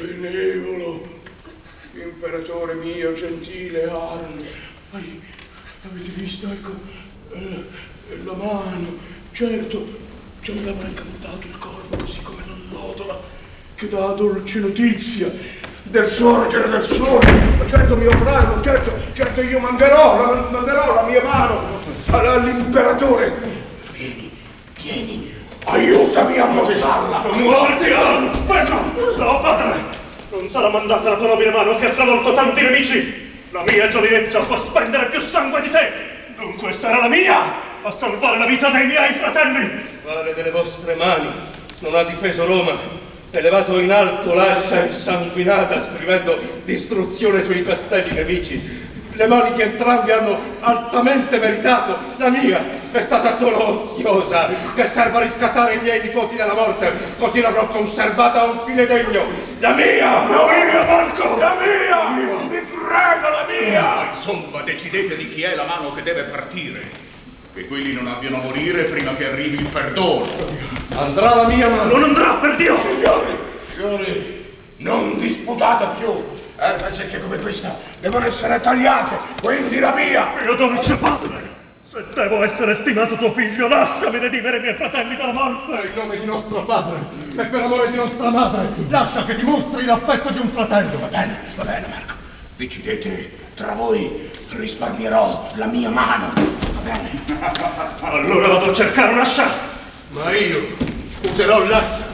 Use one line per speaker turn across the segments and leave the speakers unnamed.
benevolo, imperatore mio, gentile Arno. Avete visto, ecco, la mano? Certo, ce me l'avrà incantato il corvo, così come l'allodola, che dà dolce notizia del sorgere del sole. Ma certo, mio fratello, certo io manderò la mia mano all'imperatore. Vieni, aiutami a mozzarla.
Non muoverti, no, padre! Non sarà mandata la tua nobile mano che ha travolto tanti nemici! La mia giovinezza può spendere più sangue di te! Dunque sarà la mia a salvare la vita dei miei fratelli!
Quale delle vostre mani non ha difeso Roma, elevato in alto l'ascia insanguinata, scrivendo distruzione sui castelli nemici? Le mani di entrambi hanno altamente meritato. La mia è stata solo oziosa, che serve a riscattare i miei nipoti dalla morte, così l'avrò conservata a un fine degno. La mia, Marco!
La mia! Vi prego, la mia!
Ma insomma, decidete di chi è la mano che deve partire. Che quelli non abbiano a morire prima che arrivi il perdono.
Andrà la mia mano.
Non andrà, per Dio!
Signori, non disputate più. Erbe secche come questa devono essere tagliate, quindi la mia!
Mio dolce padre! Se devo essere stimato tuo figlio, lasciami redimere i miei fratelli dalla morte!
Per il nome di nostro padre e per amore di nostra madre, lascia che dimostri l'affetto di un fratello.
Va bene, Marco. Decidete tra voi, risparmierò la mia mano. Va bene?
Allora vado a cercare un'ascia!
Ma io userò l'ascia.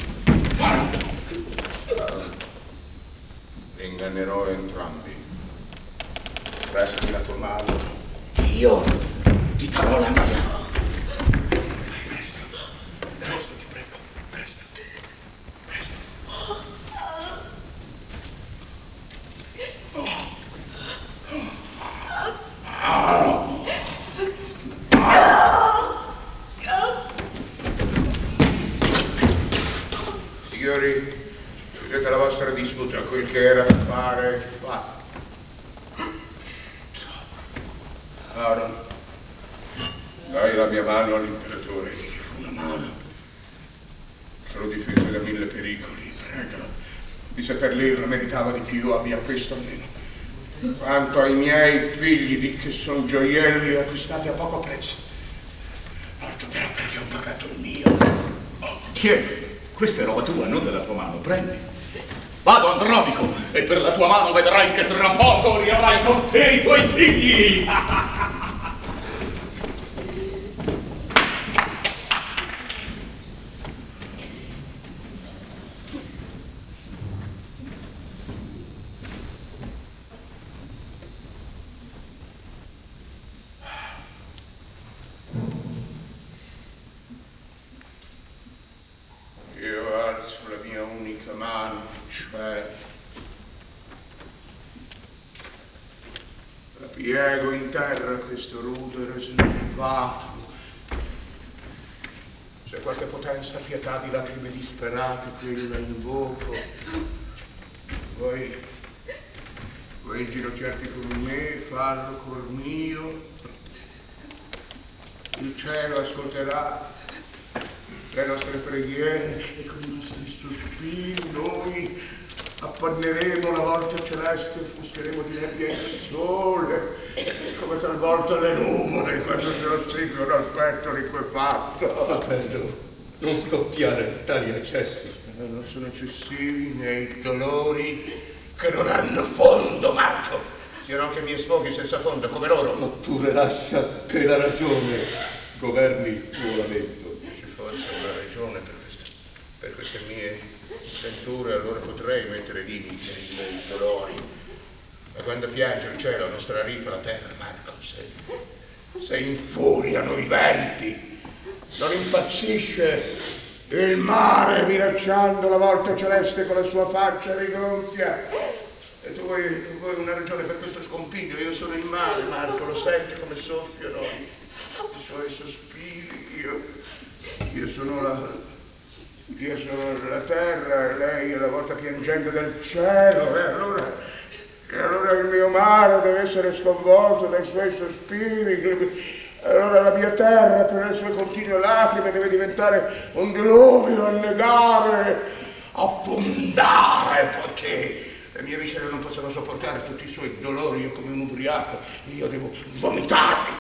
Ingannerò entrambi. Prestami la tua mano. Io ti darò la mia. Presto, ti prego. Presto. Signori, chiudete la vostra disputa, quel che era da fare, fatto. Aaron, dai la mia mano all'imperatore, di che fu una mano che lo difese da 1000 pericoli, pregalo. Di seppellirla meritava di più, abbia questo almeno. Quanto ai miei figli, di che sono gioielli acquistati a poco prezzo. Altro però perché ho pagato il mio.
Tieni, questa è roba tua, non della tua mano, prendi. Vado, Andromico, e per la tua mano vedrai che tra poco riavrai con te i tuoi figli!
Io alzo la mia unica mano, cioè la piego in terra a questo rude reservato. Se qualche potenza pietà di lacrime disperate quella invoco, voi inginocchiarti con me, farlo col mio, il cielo ascolterà le nostre preghiere e con i nostri sospiri noi appanneremo la volta celeste e fuscheremo di nebbia il sole, come talvolta le nuvole quando se lo stringono al petto liquefatto.
Fratello, non scoppiare tali accessi.
Non sono eccessivi i miei dolori che non hanno fondo, Marco. Siano anche miei sfoghi senza fondo come loro.
Ma pure lascia che la ragione governi il tuo lamento.
Fosse una ragione per queste mie sventure, allora potrei mettere limiti ai miei dolori. Ma quando piange il cielo non straripa la terra, Marco, se infuriano i venti, non impazzisce il mare minacciando la volta celeste con la sua faccia rigonfia. E tu vuoi una ragione per questo scompiglio? Io sono il mare, Marco, lo senti come soffiano i suoi sospiri. Io sono la terra e lei è la volta piangente del cielo, e allora il mio mare deve essere sconvolto dai suoi sospiri, allora la mia terra per le sue continue lacrime deve diventare un diluvio, annegare, affondare, che le mie viscere non possono sopportare tutti i suoi dolori, io come un ubriaco, io devo vomitare.